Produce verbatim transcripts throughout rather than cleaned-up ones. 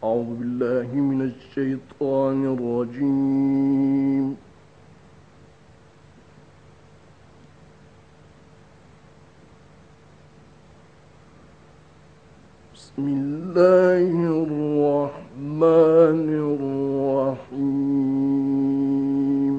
أعوذ بالله من الشيطان الرجيم. بسم الله الرحمن الرحيم.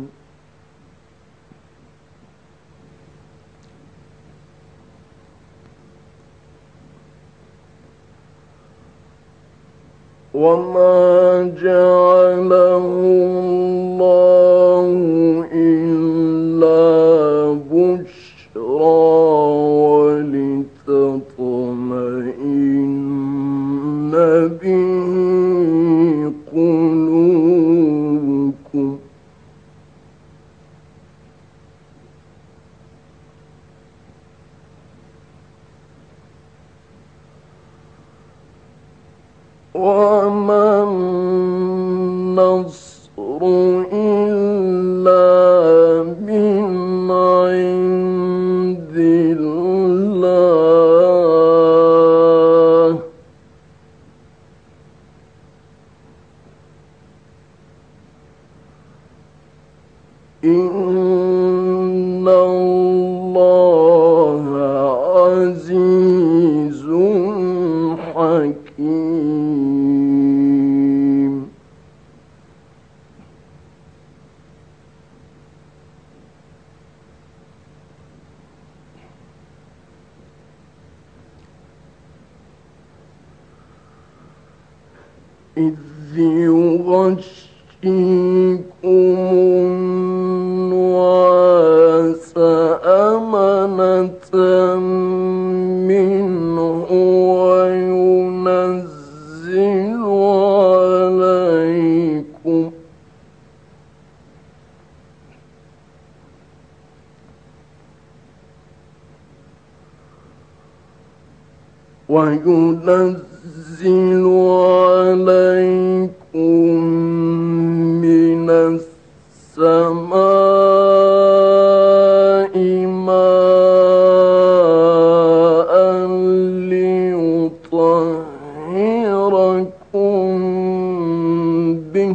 وما جعله الله إلا بشرى ولتطمئن به قلوبكم وما النصر إلا من عند الله إن الله عزيز حكيم. إذ يغشيكم النعاس أمنة منه وينزل عليكم وينزل عليكم من السماء ماء ليطهركم به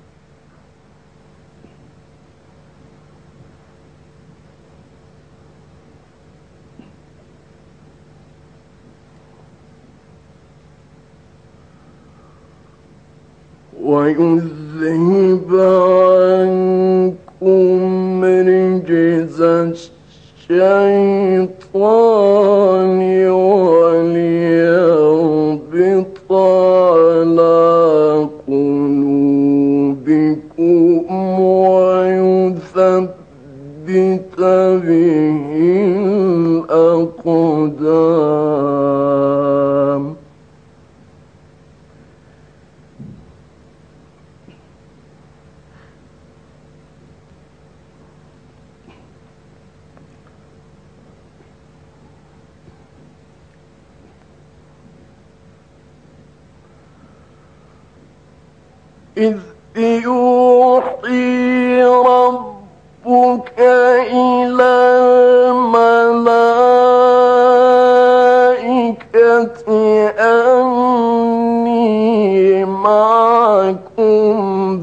ويذهب عنكم رجز الشيطان وليربط على قلوبكم ويثبت به الأقدام. إذ يوحي ربك إلى الملائكة أني معكم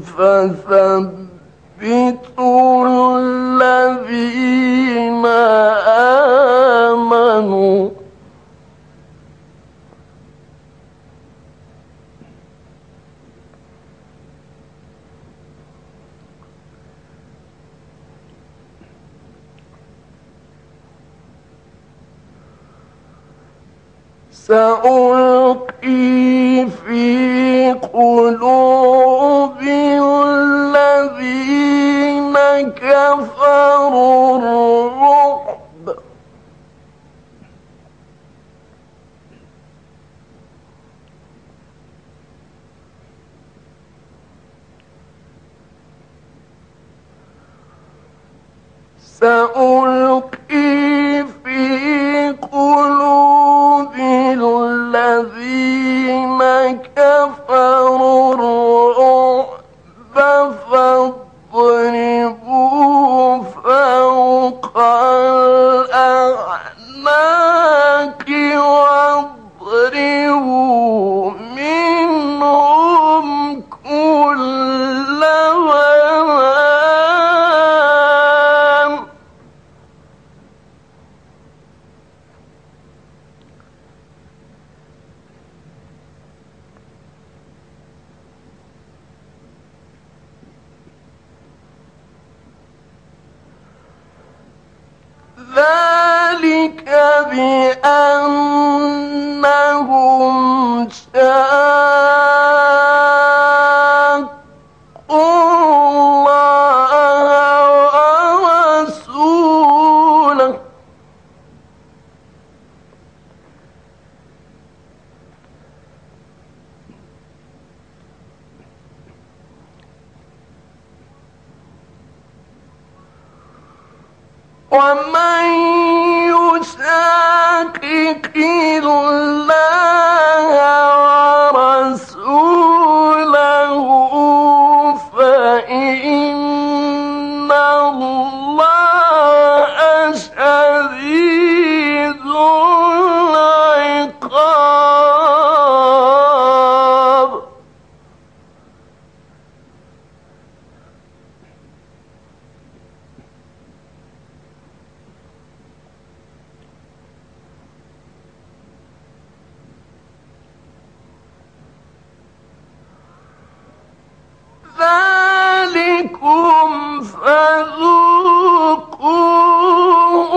فثبتوا الذين آمنوا سألقي في قلوب الذين كفروا الرعب سألقي في قلوب الذين كفروا الرعب فاضربوا فوق الأعناق واضربوا منهم بأنهم شاقوا الله ورسوله ومن يشاقق الله ورسوله فإن الله شديد العقاب. ذلكم فذوقوه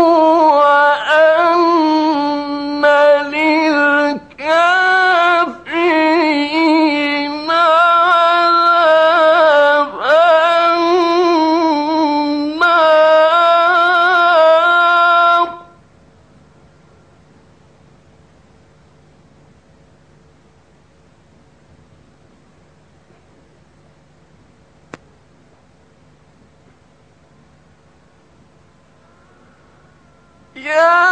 وأن للكافرين عذاب النار. يا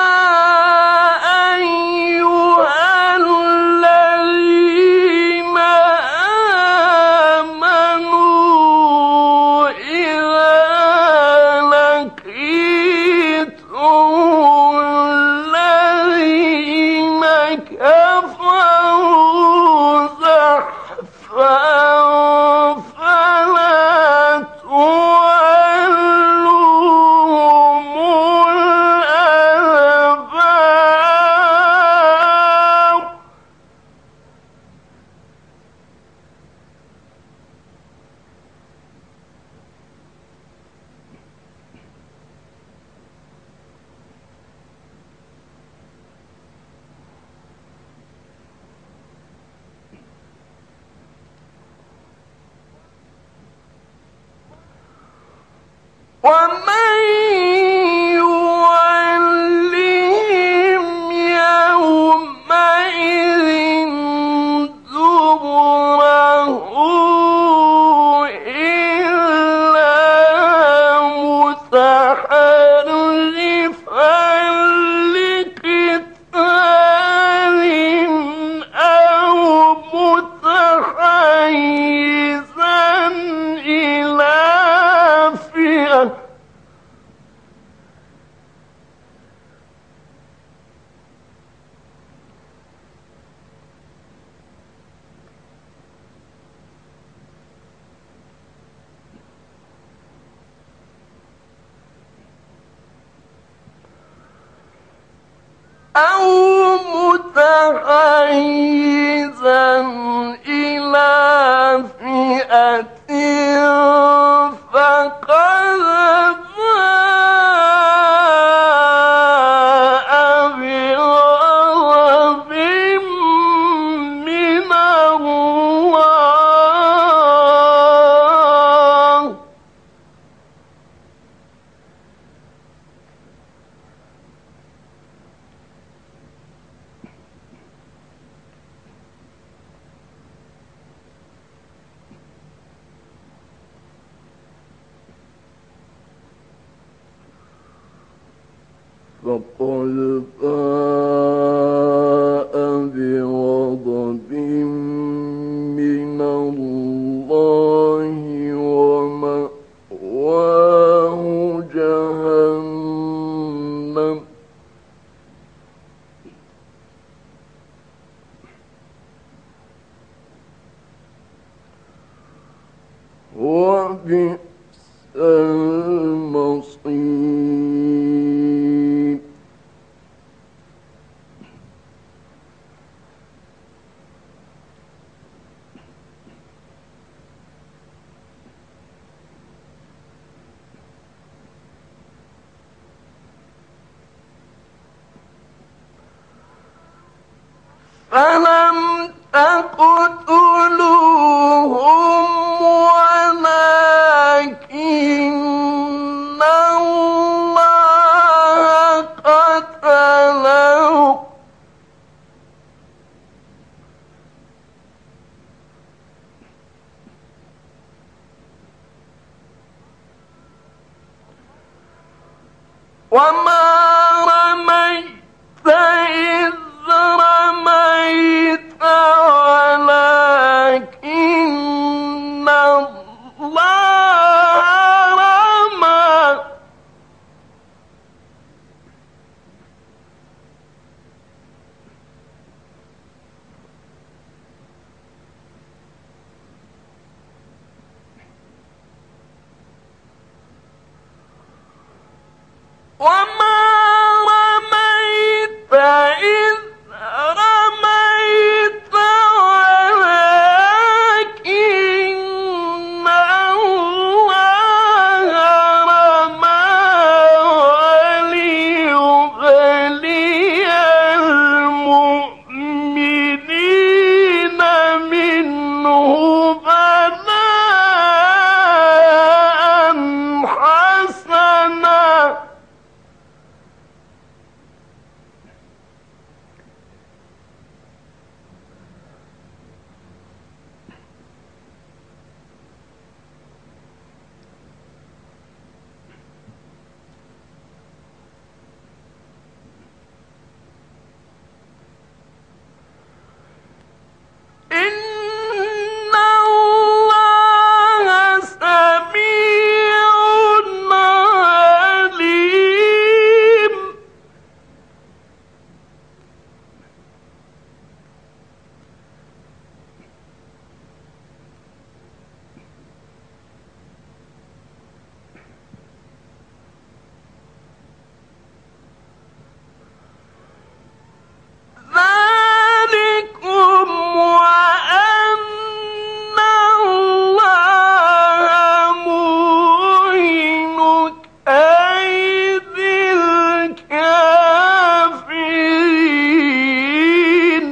أيها الذين آمنوا إذا لقيتم الذين كفروا زحفا فلا تولوهم الأدبار. ومن يولهم يومئذ دبره إلا متحرفا لقتال أو متحيزا إلى فئة أو متحيزا إلى فئة فقد باء بغضب من الله. فقد باء بغضب من الله ومأواه جهنم وبئس المصير. فلم تقتلوهم ولكن الله قتلهم وما رميت إذ رميت ولكن الله رمى وما رميت إذ رميت ولكن الله رمى وليبلي المؤمنين منه بلاء حسنا إن الله سميع عليم ذلكم وأن الله موهن كيد الكافرين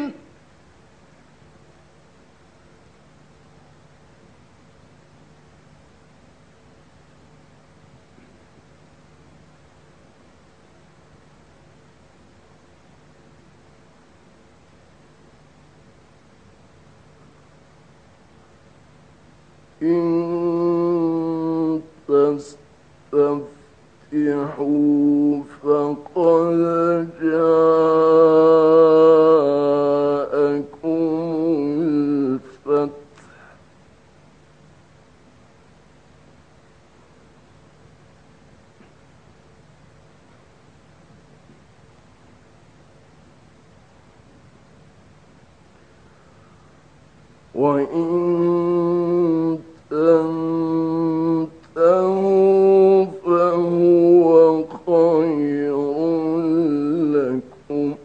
إن تستفتحوا فقد جاءكم الفتح وإن تنتهوا فهو خير لكم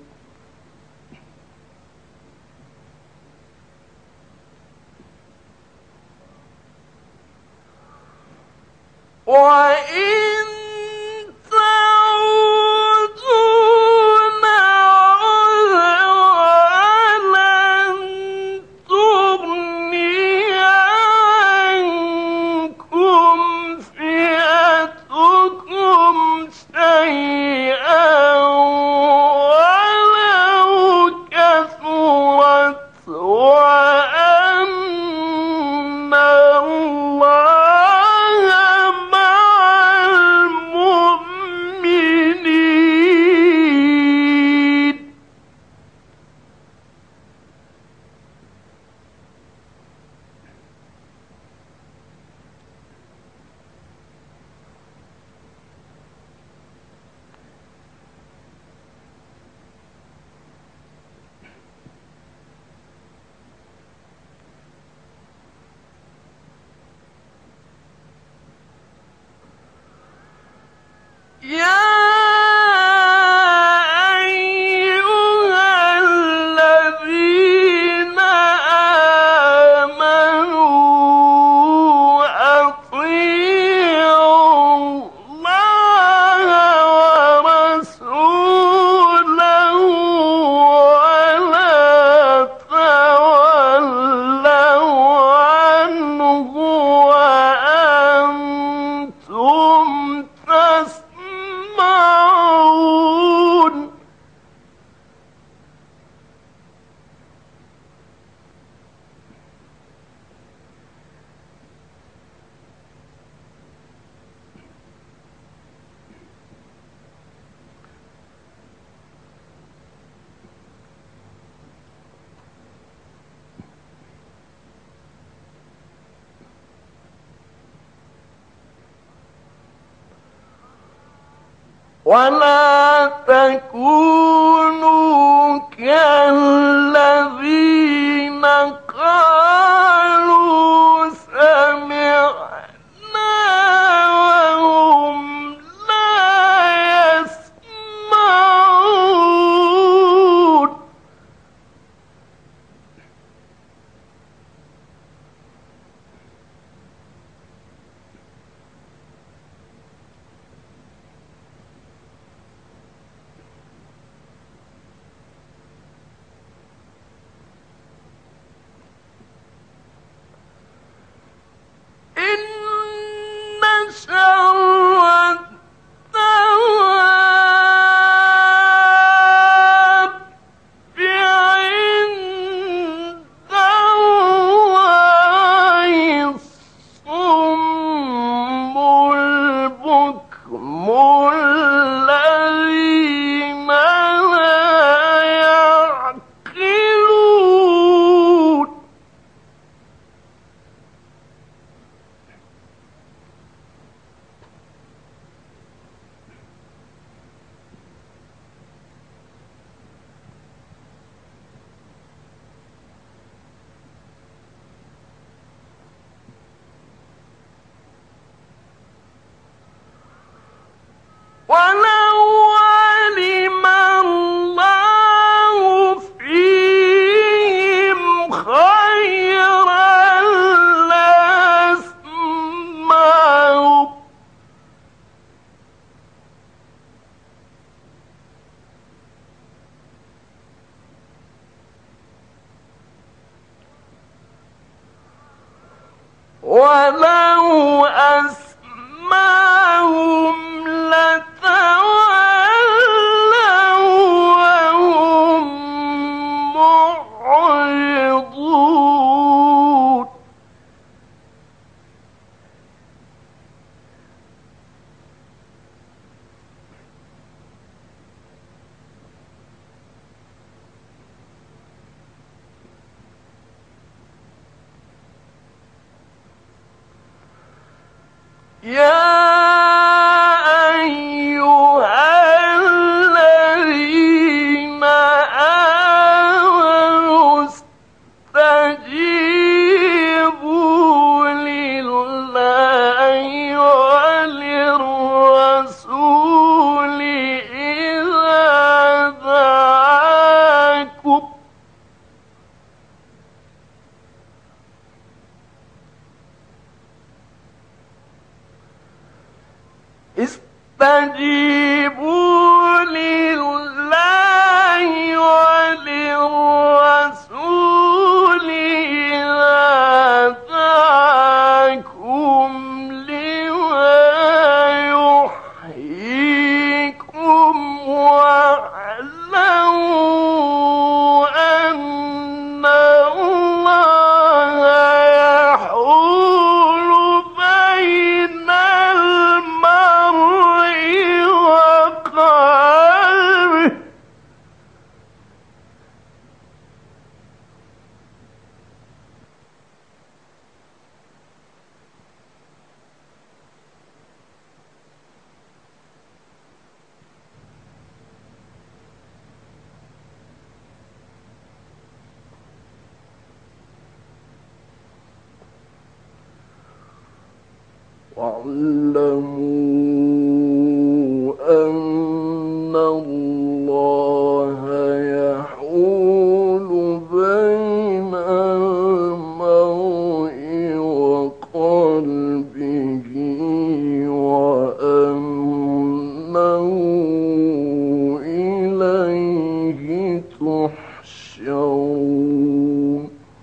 وإن تعودوا نعد ولن تغني عنكم فئتكم شيئا ولو كثرت وأن الله مع ولا تكونوا كالذين قالوا سمعنا وهم لا يسمعون. إن شر الدواب عند الله الصم البكم الذين لا يعقلون. ولو علم الله فيهم خيرا لأسمعهم ولو أسمعهم لتولوا وهم معرضون. يا أيها الذين آمنوا استجيبوا لله وللرسول إذا دعاكم استجيبوا لله وللرسول إذا دعاكم لما يحييكم واعلموا أن الله يحول بين المرء وقلبه. واعلموا أن الله يحول بين المرء وقلبه وأنه إليه تحشرون.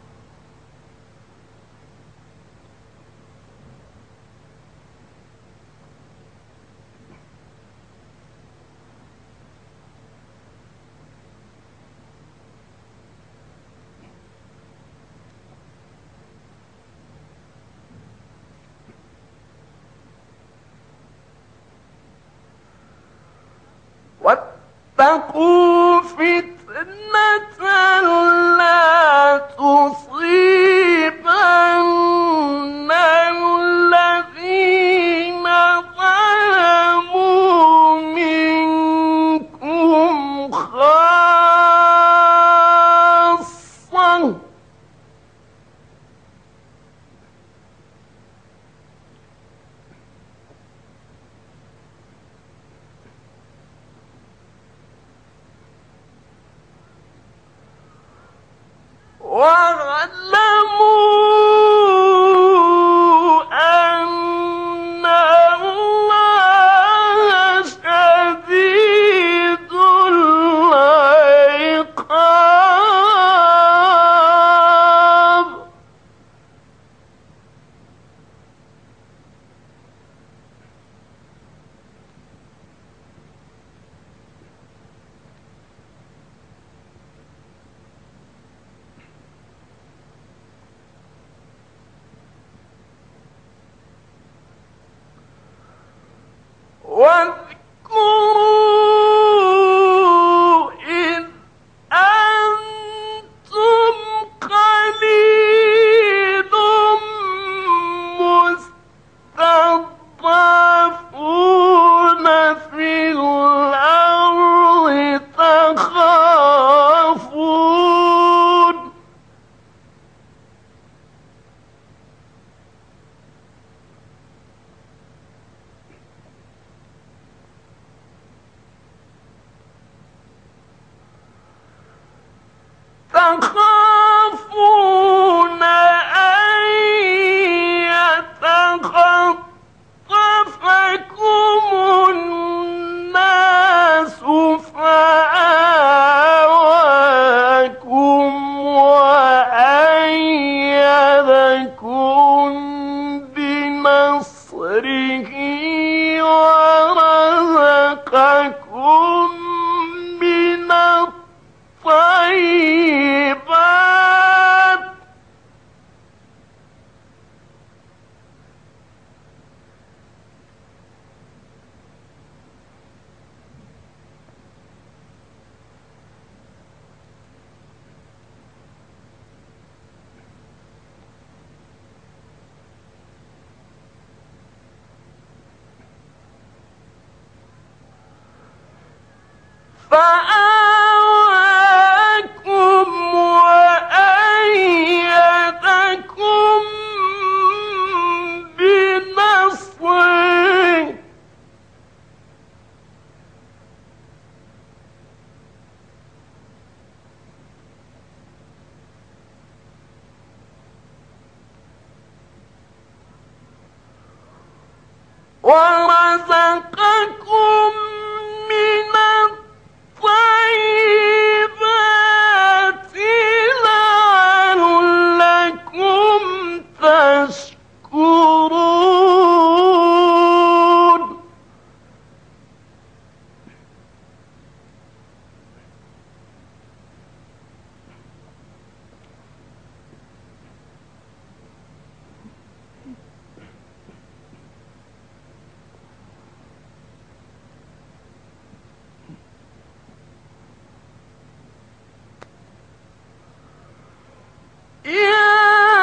واتقوا فتنة لا تصيبن الذين ظلموا منكم أن الله شديد العقاب. واذكروا إذ أنتم قليل مستضعفون في الأرض تخافون تخافون أن يتخطفكم الناس فآواكم وأيدكم بنصره ورزقكم من الطيبات فآواكم وأيدكم بنصره ورزقكم من الطيبات لعلكم تشكرون. يا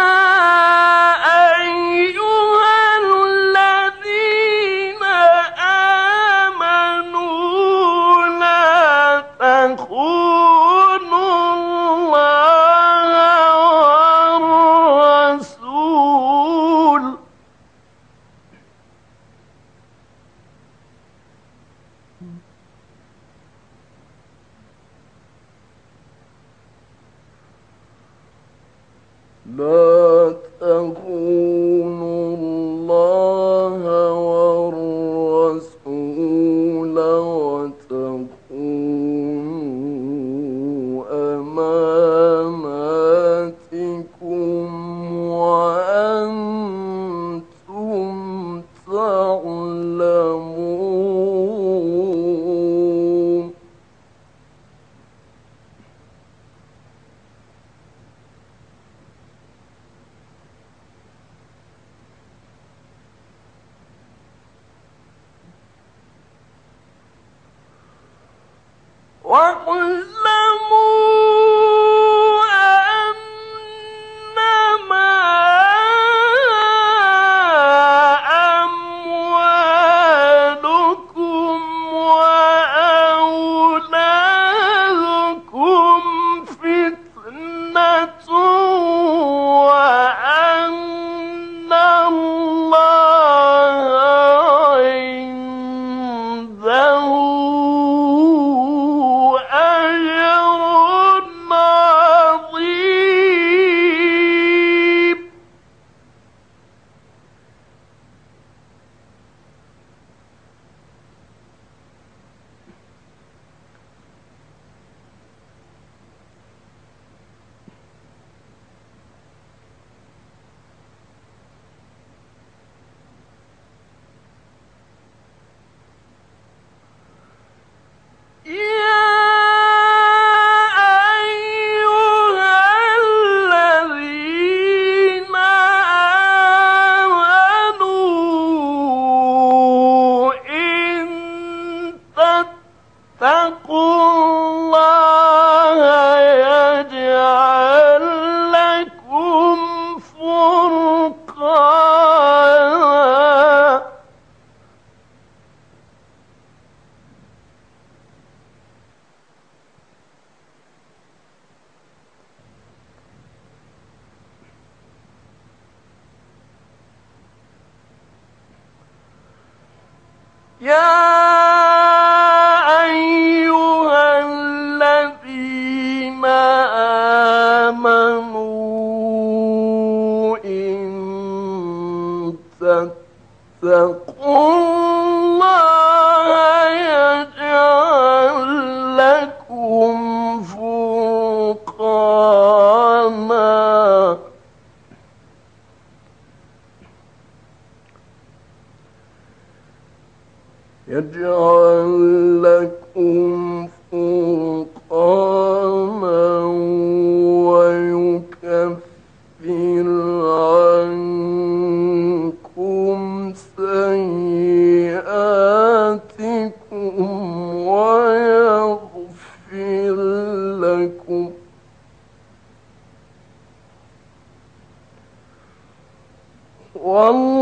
أيها الذين آمنوا لا تخونوا الله والرسول لا تخونوا الله والرسول وتخونوا أماناتكم وأنتم تعلمون. واعلموا أنما أموالكم وأولادكم فتنة وأن الله عنده أجر يا أيها الذين آمنوا إن تتقوا الله يجعل لكم فرقانا يجعل لكم فرقانا ويكفر عنكم سيئاتكم ويغفر لكم والله